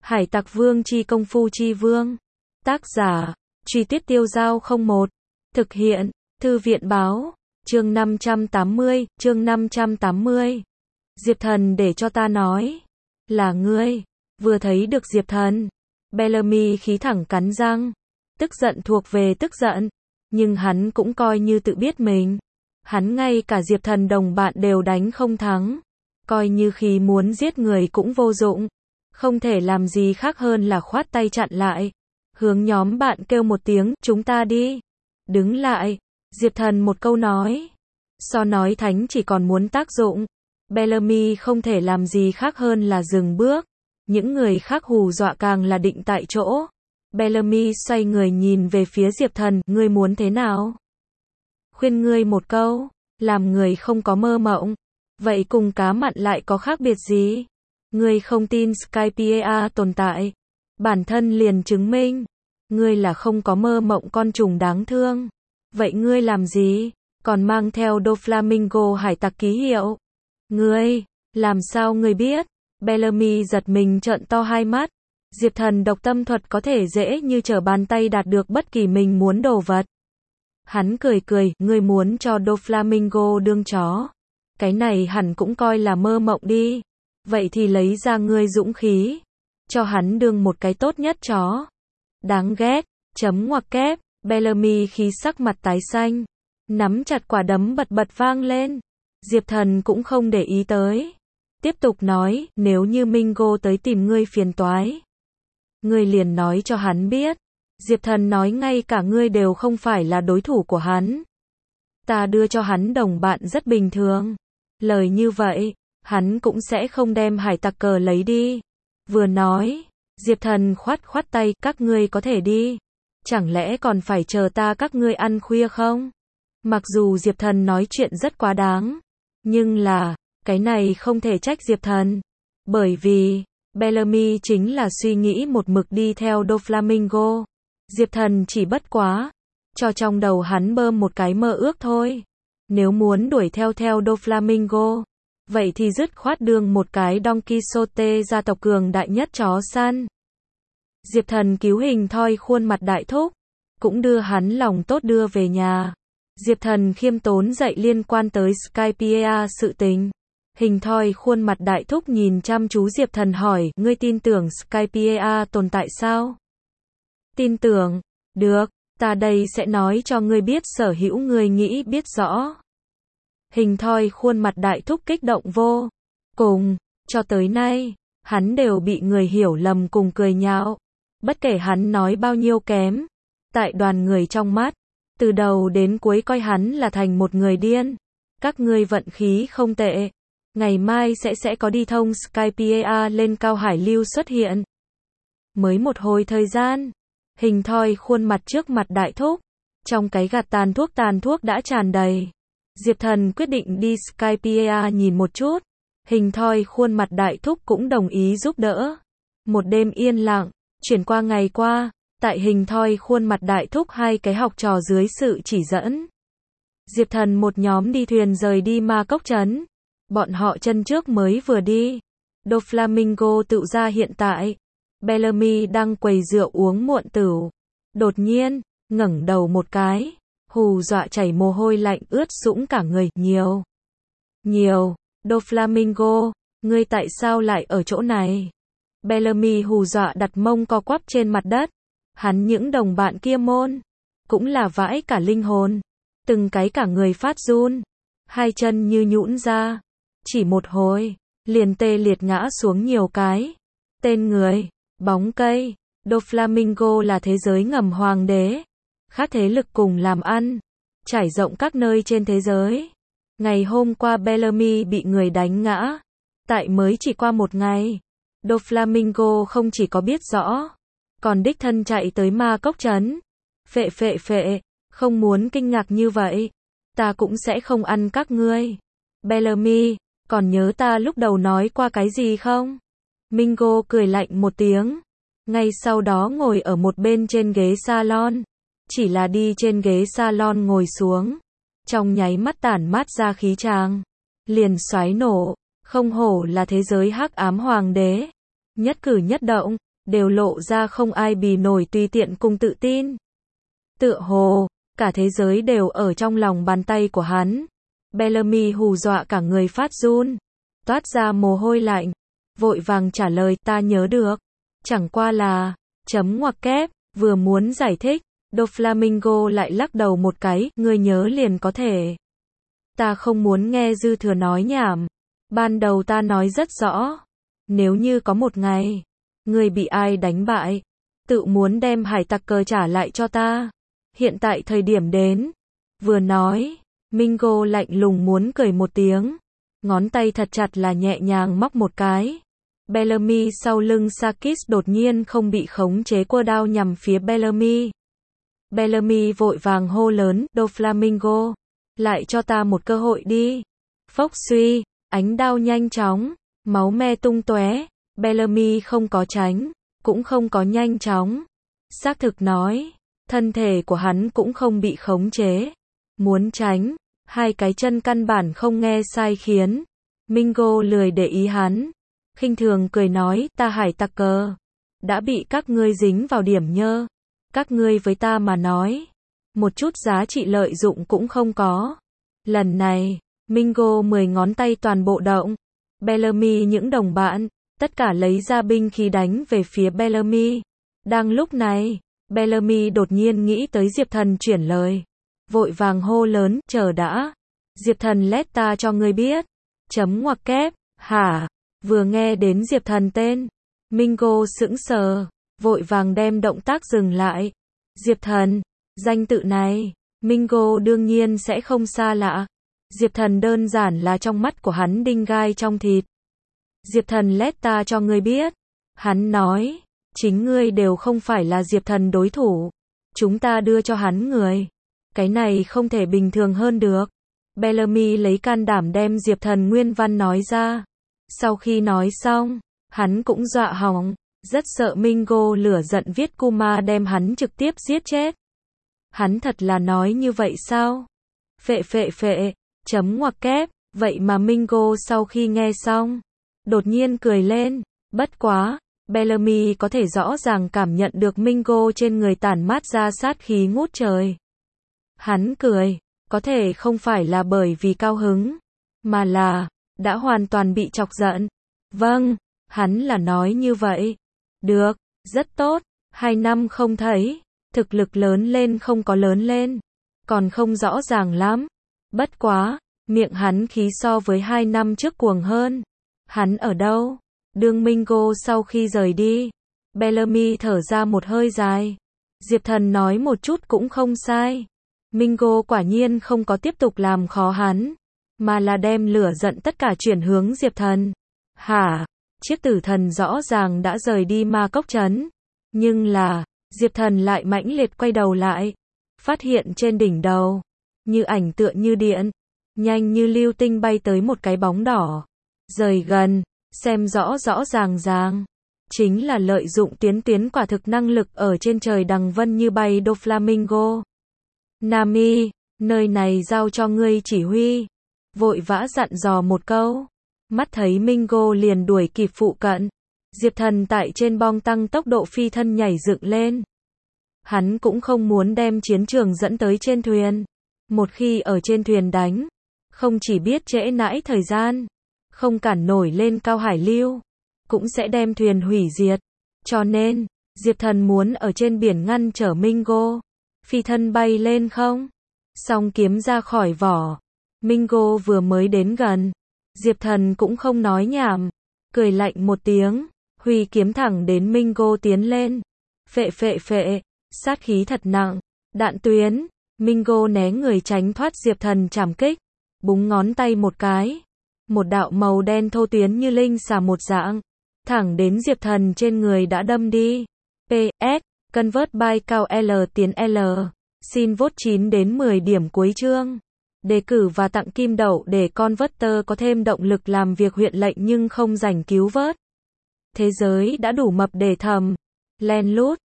Hải Tặc Vương chi công phu chi vương. Tác giả, Truy Tuyết Tiêu Giao 01. Thực hiện, Thư viện Báo. Chương 580, chương 580. Diệp Thần để cho ta nói. Là ngươi. Vừa thấy được Diệp Thần, Bellamy khí thẳng cắn răng. Tức giận thuộc về tức giận, nhưng hắn cũng coi như tự biết mình. Hắn ngay cả Diệp Thần đồng bạn đều đánh không thắng. Coi như khi muốn giết người cũng vô dụng. Không thể làm gì khác hơn là khoát tay chặn lại. Hướng nhóm bạn kêu một tiếng, chúng ta đi. Đứng lại. Diệp Thần một câu nói. So nói thánh chỉ còn muốn tác dụng. Bellamy không thể làm gì khác hơn là dừng bước. Những người khác hù dọa càng là định tại chỗ. Bellamy xoay người nhìn về phía Diệp Thần, ngươi muốn thế nào? Khuyên ngươi một câu, làm người không có mơ mộng. Vậy cùng cá mặn lại có khác biệt gì? Ngươi không tin Skypiea tồn tại. Bản thân liền chứng minh. Ngươi là không có mơ mộng con trùng đáng thương. Vậy ngươi làm gì? Còn mang theo Doflamingo hải tặc ký hiệu. Ngươi, làm sao ngươi biết? Bellamy giật mình trợn to hai mắt. Diệp Thần độc tâm thuật có thể dễ như trở bàn tay đạt được bất kỳ mình muốn đồ vật. Hắn cười cười, ngươi muốn cho Doflamingo đương chó. Cái này hẳn cũng coi là mơ mộng đi. Vậy thì lấy ra ngươi dũng khí. Cho hắn đương một cái tốt nhất chó. Đáng ghét, chấm ngoặc kép, Bellamy khí sắc mặt tái xanh. Nắm chặt quả đấm bật bật vang lên. Diệp Thần cũng không để ý tới. Tiếp tục nói, nếu như Mingo tới tìm ngươi phiền toái. Ngươi liền nói cho hắn biết. Diệp Thần nói ngay cả ngươi đều không phải là đối thủ của hắn. Ta đưa cho hắn đồng bạn rất bình thường. Lời như vậy, hắn cũng sẽ không đem hải tặc cờ lấy đi. Vừa nói, Diệp Thần khoát khoát tay, các ngươi có thể đi. Chẳng lẽ còn phải chờ ta các ngươi ăn khuya không? Mặc dù Diệp Thần nói chuyện rất quá đáng, nhưng là, cái này không thể trách Diệp Thần. Bởi vì, Bellamy chính là suy nghĩ một mực đi theo Doflamingo. Diệp Thần chỉ bất quá, cho trong đầu hắn bơm một cái mơ ước thôi. Nếu muốn đuổi theo Doflamingo, vậy thì dứt khoát đương một cái Don Quixote gia tộc cường đại nhất chó săn. Diệp Thần cứu hình thoi khuôn mặt đại thúc, cũng đưa hắn lòng tốt đưa về nhà. Diệp Thần khiêm tốn dạy liên quan tới Skypiea sự tình. Hình thoi khuôn mặt đại thúc nhìn chăm chú Diệp Thần hỏi, ngươi tin tưởng Skypiea tồn tại sao? Tin tưởng, được, ta đây sẽ nói cho ngươi biết sở hữu ngươi nghĩ biết rõ. Hình thoi khuôn mặt đại thúc kích động vô cùng, cho tới nay, hắn đều bị người hiểu lầm cùng cười nhạo. Bất kể hắn nói bao nhiêu kém, tại đoàn người trong mắt, từ đầu đến cuối coi hắn là thành một người điên. Các ngươi vận khí không tệ. Ngày mai sẽ có đi thông Skypiea lên cao hải lưu xuất hiện. Mới một hồi thời gian, hình thoi khuôn mặt trước mặt đại thúc. Trong cái gạt tàn thuốc đã tràn đầy. Diệp Thần quyết định đi Skypiea nhìn một chút. Hình thoi khuôn mặt đại thúc cũng đồng ý giúp đỡ. Một đêm yên lặng, chuyển qua ngày qua. Tại hình thoi khuôn mặt đại thúc hai cái học trò dưới sự chỉ dẫn. Diệp Thần một nhóm đi thuyền rời đi Ma Cốc Trấn. Bọn họ chân trước mới vừa đi. Doflamingo tự ra hiện tại. Bellamy đang quầy rượu uống muộn tửu. Đột nhiên, ngẩng đầu một cái. Hù dọa chảy mồ hôi lạnh ướt sũng cả người. Nhiều. Doflamingo, ngươi tại sao lại ở chỗ này? Bellamy hù dọa đặt mông co quắp trên mặt đất. Hắn những đồng bạn kia môn. Cũng là vãi cả linh hồn. Từng cái cả người phát run. Hai chân như nhũn ra. Chỉ một hồi, liền tê liệt ngã xuống nhiều cái. Tên người, bóng cây, Doflamingo là thế giới ngầm hoàng đế. Khác thế lực cùng làm ăn, trải rộng các nơi trên thế giới. Ngày hôm qua Bellamy bị người đánh ngã. Tại mới chỉ qua một ngày, Doflamingo không chỉ có biết rõ, còn đích thân chạy tới Ma Cốc Trấn. Phệ, không muốn kinh ngạc như vậy. Ta cũng sẽ không ăn các ngươi. Bellamy, còn nhớ ta lúc đầu nói qua cái gì không? Mingo cười lạnh một tiếng. Ngay sau đó ngồi ở một bên trên ghế salon. Chỉ là đi trên ghế salon ngồi xuống. Trong nháy mắt tản mát ra khí tràng. Liền xoáy nổ. Không hổ là thế giới hắc ám hoàng đế. Nhất cử nhất động, đều lộ ra không ai bì nổi tùy tiện cùng tự tin. Tựa hồ, cả thế giới đều ở trong lòng bàn tay của hắn. Bellamy hù dọa cả người phát run, toát ra mồ hôi lạnh, vội vàng trả lời ta nhớ được. Chẳng qua là, chấm ngoặc kép, vừa muốn giải thích, Doflamingo lại lắc đầu một cái, ngươi nhớ liền có thể. Ta không muốn nghe dư thừa nói nhảm. Ban đầu ta nói rất rõ. Nếu như có một ngày, ngươi bị ai đánh bại, tự muốn đem hải tặc cờ trả lại cho ta. Hiện tại thời điểm đến. Vừa nói, Mingo lạnh lùng muốn cười một tiếng. Ngón tay thật chặt là nhẹ nhàng móc một cái. Bellamy sau lưng Sakis đột nhiên không bị khống chế quơ đao nhằm phía Bellamy. Bellamy vội vàng hô lớn, Doflamingo, lại cho ta một cơ hội đi. Phốc suy, ánh đao nhanh chóng, máu me tung tóe. Bellamy không có tránh, cũng không có nhanh chóng. Xác thực nói, thân thể của hắn cũng không bị khống chế. Muốn tránh, hai cái chân căn bản không nghe sai khiến. Mingo lười để ý hắn, khinh thường cười nói, ta hải tặc cờ, đã bị các ngươi dính vào điểm nhơ. Các ngươi với ta mà nói, một chút giá trị lợi dụng cũng không có. Lần này, Mingo 10 ngón tay toàn bộ động. Bellamy những đồng bạn, tất cả lấy ra binh khí đánh về phía Bellamy. Đang lúc này, Bellamy đột nhiên nghĩ tới Diệp Thần chuyển lời. Vội vàng hô lớn, chờ đã. Diệp Thần lét ta cho ngươi biết. Chấm ngoặc kép, hả? Vừa nghe đến Diệp Thần tên, Mingo sững sờ, vội vàng đem động tác dừng lại. Diệp Thần, danh tự này, Mingo đương nhiên sẽ không xa lạ. Diệp Thần đơn giản là trong mắt của hắn đinh gai trong thịt. Diệp Thần lét ta cho ngươi biết. Hắn nói, chính ngươi đều không phải là Diệp Thần đối thủ. Chúng ta đưa cho hắn người. Cái này không thể bình thường hơn được. Bellamy lấy can đảm đem Diệp Thần nguyên văn nói ra. Sau khi nói xong, hắn cũng dọa hỏng, rất sợ Mingo lửa giận viết Kuma đem hắn trực tiếp giết chết. Hắn thật là nói như vậy sao? Phệ, chấm ngoặc kép, vậy mà Mingo sau khi nghe xong, đột nhiên cười lên, bất quá, Bellamy có thể rõ ràng cảm nhận được Mingo trên người tản mát ra sát khí ngút trời. Hắn cười, có thể không phải là bởi vì cao hứng, mà là, đã hoàn toàn bị chọc giận. Vâng, hắn là nói như vậy. Được, rất tốt, 2 năm không thấy, thực lực lớn lên không có lớn lên, còn không rõ ràng lắm. Bất quá, miệng hắn khí so với 2 năm trước cuồng hơn. Hắn ở đâu? Đương Mingo sau khi rời đi, Bellamy thở ra một hơi dài. Diệp Thần nói một chút cũng không sai. Mingo quả nhiên không có tiếp tục làm khó hắn, mà là đem lửa giận tất cả chuyển hướng Diệp Thần. Hả? Chiếc tử thần rõ ràng đã rời đi ma cốc trấn. Nhưng là, Diệp Thần lại mãnh liệt quay đầu lại. Phát hiện trên đỉnh đầu, như ảnh tựa như điện, nhanh như lưu tinh bay tới một cái bóng đỏ. Rời gần, xem rõ ràng. Chính là lợi dụng tuyến quả thực năng lực ở trên trời đằng vân như bay Doflamingo. Nami, nơi này giao cho ngươi chỉ huy. Vội vã dặn dò một câu. Mắt thấy Mingo liền đuổi kịp phụ cận. Diệp Thần tại trên bong tăng tốc độ phi thân nhảy dựng lên. Hắn cũng không muốn đem chiến trường dẫn tới trên thuyền. Một khi ở trên thuyền đánh, không chỉ biết trễ nãi thời gian, không cản nổi lên cao hải lưu, cũng sẽ đem thuyền hủy diệt. Cho nên, Diệp Thần muốn ở trên biển ngăn trở Mingo. Phi thân bay lên không? Song kiếm ra khỏi vỏ. Mingo vừa mới đến gần. Diệp Thần cũng không nói nhảm. Cười lạnh một tiếng. Huy kiếm thẳng đến Mingo tiến lên. Phệ, sát khí thật nặng. Đạn tuyến. Mingo né người tránh thoát Diệp Thần trảm kích. Búng ngón tay một cái. Một đạo màu đen thô tuyến như linh xà một dạng. Thẳng đến Diệp Thần trên người đã đâm đi. PS. Convert by cao L tiến L. Xin vote 9 đến 10 điểm cuối chương. Đề cử và tặng kim đậu để Converter có thêm động lực làm việc huyện lệnh nhưng không rảnh cứu vớt. Thế giới đã đủ mập để thầm. Len lút.